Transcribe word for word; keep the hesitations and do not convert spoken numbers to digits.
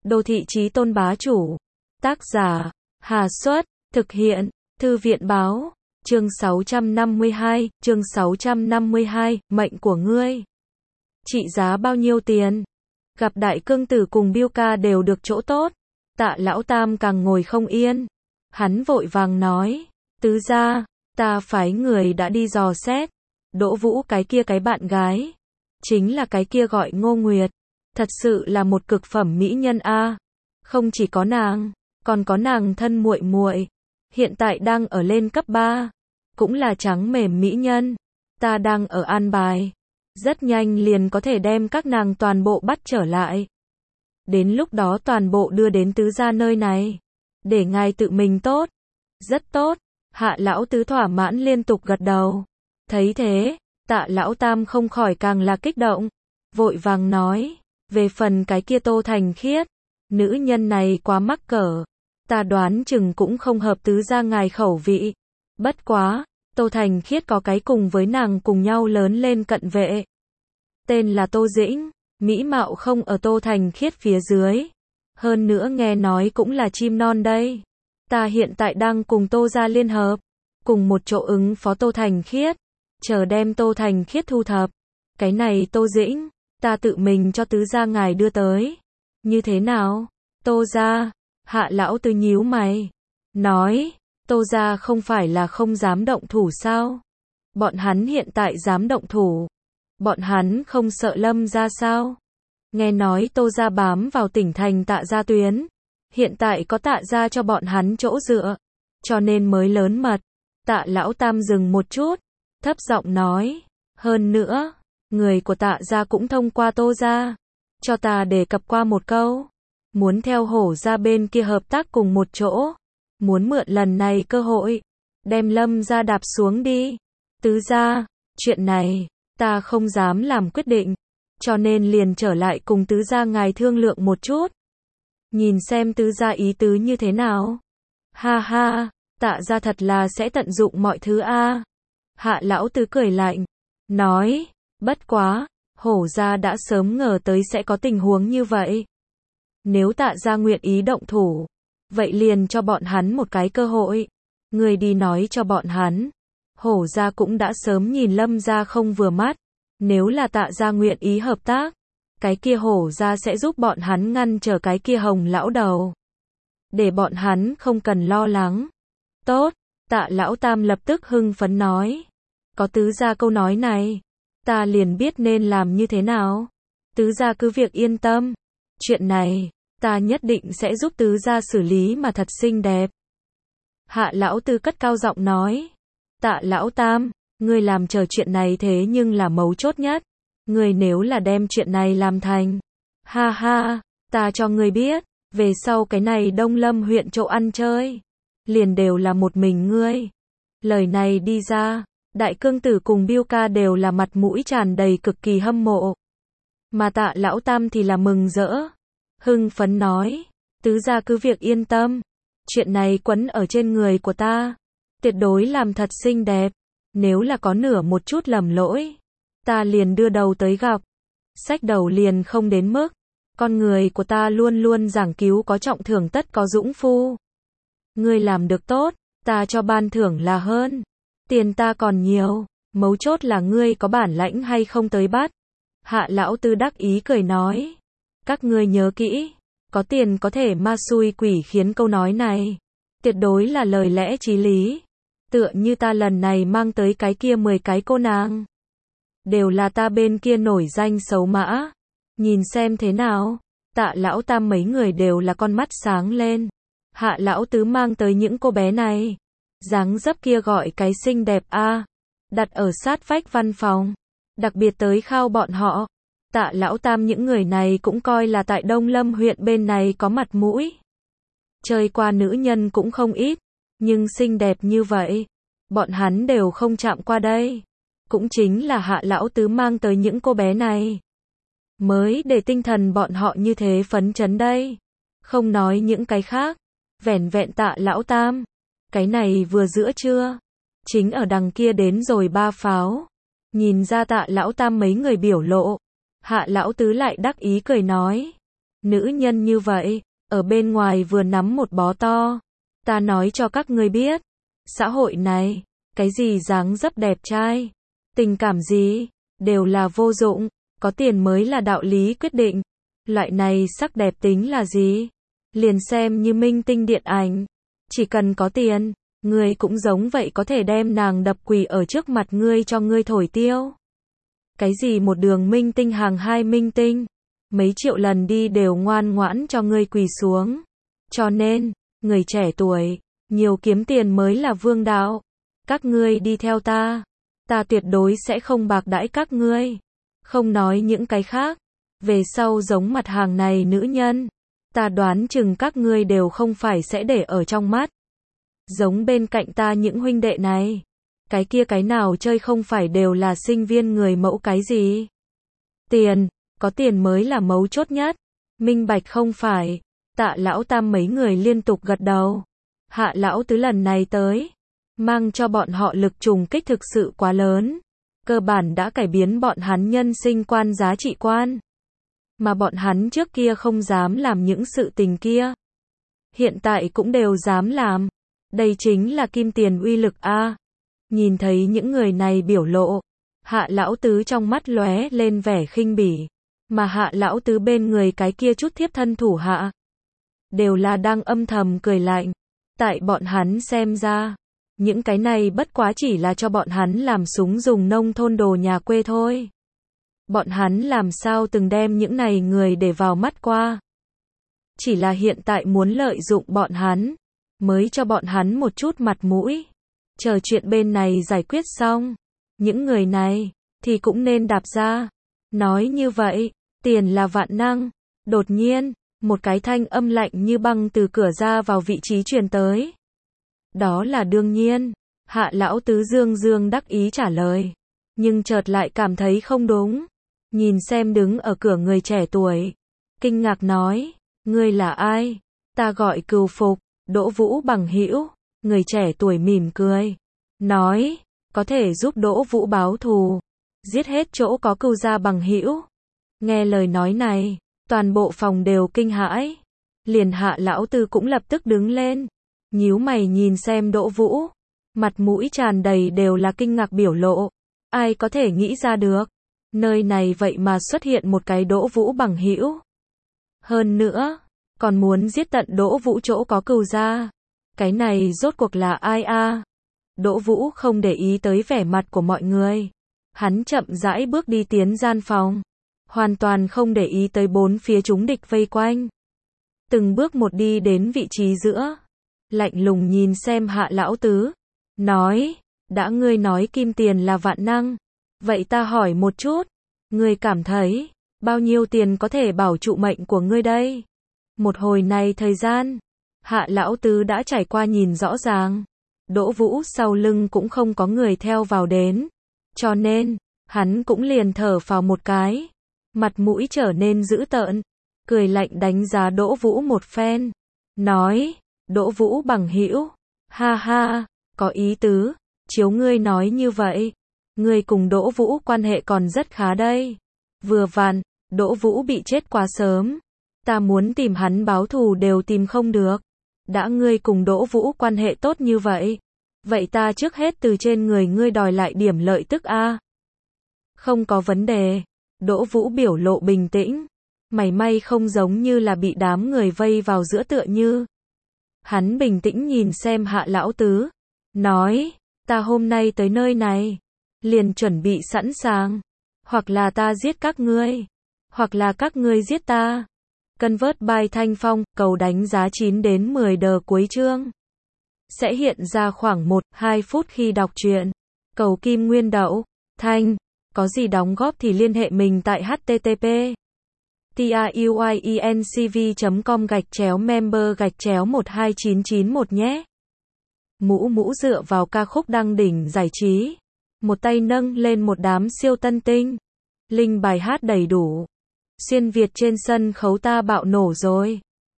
Đô thị chí tôn bá chủ. Tác giả, Hà Xuất, thực hiện, Thư viện báo, chương sáu trăm năm mươi hai, chương sáu trăm năm mươi hai, mệnh của ngươi. Trị giá bao nhiêu tiền? Gặp đại cương tử cùng Biêu ca đều được chỗ tốt. Tạ lão tam càng ngồi không yên. Hắn vội vàng nói, tứ gia, ta phái người đã đi dò xét. Đỗ Vũ cái kia cái bạn gái. Chính là cái kia gọi Ngô Nguyệt. Thật sự là một cực phẩm mỹ nhân a. Không chỉ có nàng, còn có nàng thân muội muội, hiện tại đang ở lên cấp ba, cũng là trắng mềm mỹ nhân. Ta đang ở an bài, rất nhanh liền có thể đem các nàng toàn bộ bắt trở lại. Đến lúc đó toàn bộ đưa đến tứ gia nơi này, để ngài tự mình tốt. Rất tốt. Hạ lão tứ thỏa mãn liên tục gật đầu. Thấy thế, Tạ lão tam không khỏi càng là kích động, vội vàng nói, về phần cái kia Tô Thành Khiết, nữ nhân này quá mắc cỡ, ta đoán chừng cũng không hợp tứ gia ngài khẩu vị. Bất quá, Tô Thành Khiết có cái cùng với nàng cùng nhau lớn lên cận vệ, tên là Tô Dĩnh, mỹ mạo không ở Tô Thành Khiết phía dưới, hơn nữa nghe nói cũng là chim non đây. Ta hiện tại đang cùng Tô gia liên hợp, cùng một chỗ ứng phó Tô Thành Khiết, chờ đem Tô Thành Khiết thu thập. Cái này Tô Dĩnh, ta tự mình cho tứ gia ngài đưa tới. Như thế nào? Tô gia, Hạ lão tứ nhíu mày, nói, Tô gia không phải là không dám động thủ sao? Bọn hắn hiện tại dám động thủ. Bọn hắn không sợ Lâm gia sao? Nghe nói Tô gia bám vào tỉnh thành Tạ gia tuyến, hiện tại có Tạ gia cho bọn hắn chỗ dựa, cho nên mới lớn mật. Tạ lão tam dừng một chút, thấp giọng nói, hơn nữa, người của Tạ gia cũng thông qua Tô gia, cho ta đề cập qua một câu, muốn theo Hổ gia bên kia hợp tác cùng một chỗ, muốn mượn lần này cơ hội, đem Lâm gia đạp xuống đi. Tứ gia, chuyện này, ta không dám làm quyết định, cho nên liền trở lại cùng tứ gia ngài thương lượng một chút. Nhìn xem tứ gia ý tứ như thế nào. Ha ha, Tạ gia thật là sẽ tận dụng mọi thứ a. Hạ lão tứ cười lạnh, nói, bất quá, Hổ gia đã sớm ngờ tới sẽ có tình huống như vậy. Nếu Tạ gia nguyện ý động thủ, vậy liền cho bọn hắn một cái cơ hội. Người đi nói cho bọn hắn, Hổ gia cũng đã sớm nhìn Lâm gia không vừa mắt. Nếu là Tạ gia nguyện ý hợp tác, cái kia Hổ gia sẽ giúp bọn hắn ngăn trở cái kia Hồng lão đầu, để bọn hắn không cần lo lắng. Tốt, Tạ lão tam lập tức hưng phấn nói, có tứ gia câu nói này, ta liền biết nên làm như thế nào. Tứ gia cứ việc yên tâm, chuyện này, ta nhất định sẽ giúp tứ gia xử lý mà thật xinh đẹp. Hạ lão tư cất cao giọng nói, Tạ lão tam, ngươi làm chờ chuyện này thế nhưng là mấu chốt nhất. Ngươi nếu là đem chuyện này làm thành, ha ha, ta cho ngươi biết, về sau cái này Đông Lâm huyện chỗ ăn chơi, liền đều là một mình ngươi. Lời này đi ra, đại cương tử cùng Biêu ca đều là mặt mũi tràn đầy cực kỳ hâm mộ. Mà Tạ lão tam thì là mừng rỡ, hưng phấn nói, tứ gia cứ việc yên tâm, chuyện này quấn ở trên người của ta, tuyệt đối làm thật xinh đẹp. Nếu là có nửa một chút lầm lỗi, ta liền đưa đầu tới gặp. Xách đầu liền không đến mức. Con người của ta luôn luôn giảng cứu có trọng thưởng tất có dũng phu. Ngươi làm được tốt, ta cho ban thưởng là hơn. Tiền ta còn nhiều, mấu chốt là ngươi có bản lãnh hay không tới bắt. Hạ lão tư đắc ý cười nói, các ngươi nhớ kỹ, có tiền có thể ma xui quỷ khiến câu nói này, tuyệt đối là lời lẽ chí lý. Tựa như ta lần này mang tới cái kia mười cái cô nàng, đều là ta bên kia nổi danh xấu mã. Nhìn xem thế nào. Tạ lão tam mấy người đều là con mắt sáng lên. Hạ lão tứ mang tới những cô bé này, dáng dấp kia gọi cái xinh đẹp a, đặt ở sát vách văn phòng, đặc biệt tới khao bọn họ. Tạ lão tam những người này cũng coi là tại Đông Lâm huyện bên này có mặt mũi, chơi qua nữ nhân cũng không ít. Nhưng xinh đẹp như vậy, bọn hắn đều không chạm qua đây. Cũng chính là Hạ lão tứ mang tới những cô bé này, mới để tinh thần bọn họ như thế phấn chấn đây. Không nói những cái khác, vẻn vẹn Tạ lão tam, cái này vừa giữa trưa, chính ở đằng kia đến rồi ba pháo. Nhìn ra Tạ lão tam mấy người biểu lộ, Hạ lão tứ lại đắc ý cười nói, Nữ nhân như vậy, ở bên ngoài vừa nắm một bó to. Ta nói cho các ngươi biết, xã hội này, cái gì dáng dấp đẹp trai, tình cảm gì, đều là vô dụng, có tiền mới là đạo lý quyết định. Loại này sắc đẹp tính là gì? Liền xem như minh tinh điện ảnh, chỉ cần có tiền, ngươi cũng giống vậy có thể đem nàng đập quỳ ở trước mặt ngươi cho ngươi thổi tiêu. Cái gì một đường minh tinh hàng hai minh tinh, mấy triệu lần đi đều ngoan ngoãn cho ngươi quỳ xuống. Cho nên, người trẻ tuổi, nhiều kiếm tiền mới là vương đạo. Các ngươi đi theo ta, ta tuyệt đối sẽ không bạc đãi các ngươi. Không nói những cái khác, về sau giống mặt hàng này nữ nhân, ta đoán chừng các ngươi đều không phải sẽ để ở trong mắt. Giống bên cạnh ta những huynh đệ này, cái kia cái nào chơi không phải đều là sinh viên người mẫu cái gì. Tiền, có tiền mới là mấu chốt nhất. Minh bạch không phải? Tạ lão tam mấy người liên tục gật đầu. Hạ lão tứ lần này tới, mang cho bọn họ lực trùng kích thực sự quá lớn. Cơ bản đã cải biến bọn hắn nhân sinh quan giá trị quan. Mà bọn hắn trước kia không dám làm những sự tình kia, hiện tại cũng đều dám làm. Đây chính là kim tiền uy lực a. Nhìn thấy những người này biểu lộ, Hạ lão tứ trong mắt lóe lên vẻ khinh bỉ, mà Hạ lão tứ bên người cái kia chút thiếp thân thủ hạ, đều là đang âm thầm cười lạnh. Tại bọn hắn xem ra, những cái này bất quá chỉ là cho bọn hắn làm súng dùng nông thôn đồ nhà quê thôi. Bọn hắn làm sao từng đem những này người để vào mắt qua. Chỉ là hiện tại muốn lợi dụng bọn hắn, mới cho bọn hắn một chút mặt mũi. Chờ chuyện bên này giải quyết xong, những người này, thì cũng nên đạp ra. Nói như vậy, tiền là vạn năng. Đột nhiên, một cái thanh âm lạnh như băng từ cửa ra vào vị trí truyền tới. Đó là đương nhiên, Hạ lão tứ dương dương đắc ý trả lời. Nhưng chợt lại cảm thấy không đúng. Nhìn xem đứng ở cửa người trẻ tuổi, kinh ngạc nói, ngươi là ai? Ta gọi Cừu Phục, Đỗ Vũ bằng hữu. Người trẻ tuổi mỉm cười, nói, có thể giúp Đỗ Vũ báo thù, giết hết chỗ có Cừu gia bằng hữu. Nghe lời nói này, toàn bộ phòng đều kinh hãi. Liền Hạ lão tứ cũng lập tức đứng lên, nhíu mày nhìn xem Đỗ Vũ, mặt mũi tràn đầy đều là kinh ngạc biểu lộ. Ai có thể nghĩ ra được, nơi này vậy mà xuất hiện một cái Đỗ Vũ bằng hữu. Hơn nữa, còn muốn giết tận Đỗ Vũ chỗ có Cừu gia. Cái này rốt cuộc là ai a? Đỗ Vũ không để ý tới vẻ mặt của mọi người. Hắn chậm rãi bước đi tiến gian phòng, hoàn toàn không để ý tới bốn phía chúng địch vây quanh. Từng bước một đi đến vị trí giữa, lạnh lùng nhìn xem Hạ lão tứ, nói, đã ngươi nói kim tiền là vạn năng, vậy ta hỏi một chút, ngươi cảm thấy, bao nhiêu tiền có thể bảo trụ mệnh của ngươi đây? Một hồi này thời gian, Hạ lão tứ đã trải qua nhìn rõ ràng, Đỗ Vũ sau lưng cũng không có người theo vào đến, cho nên, hắn cũng liền thở phào một cái, mặt mũi trở nên dữ tợn, cười lạnh đánh giá Đỗ Vũ một phen, nói, Đỗ Vũ bằng hữu, ha ha, có ý tứ, chiếu ngươi nói như vậy, ngươi cùng Đỗ Vũ quan hệ còn rất khá đây. Vừa vặn, Đỗ Vũ bị chết quá sớm, ta muốn tìm hắn báo thù đều tìm không được. Đã ngươi cùng Đỗ Vũ quan hệ tốt như vậy, vậy ta trước hết từ trên người ngươi đòi lại điểm lợi tức a. Không có vấn đề. Đỗ Vũ biểu lộ bình tĩnh, mảy may không giống như là bị đám người vây vào giữa tựa như. Hắn bình tĩnh nhìn xem Hạ lão tứ, nói, ta hôm nay tới nơi này, liền chuẩn bị sẵn sàng, hoặc là ta giết các ngươi, hoặc là các ngươi giết ta. Convert by Thanh Phong, cầu đánh giá chín đến mười đờ cuối chương. Sẽ hiện ra khoảng một đến hai phút khi đọc truyện. Cầu Kim Nguyên Đậu, Thanh, có gì đóng góp thì liên hệ mình tại http truyencv chấm com gạch chéo member gạch chéo một hai chín chín một nhé. Mũ mũ dựa vào ca khúc đăng đỉnh giải trí. Một tay nâng lên một đám siêu tân tinh. Link bài hát đầy đủ. Xuyên Việt trên sân khấu ta bạo nổ rồi.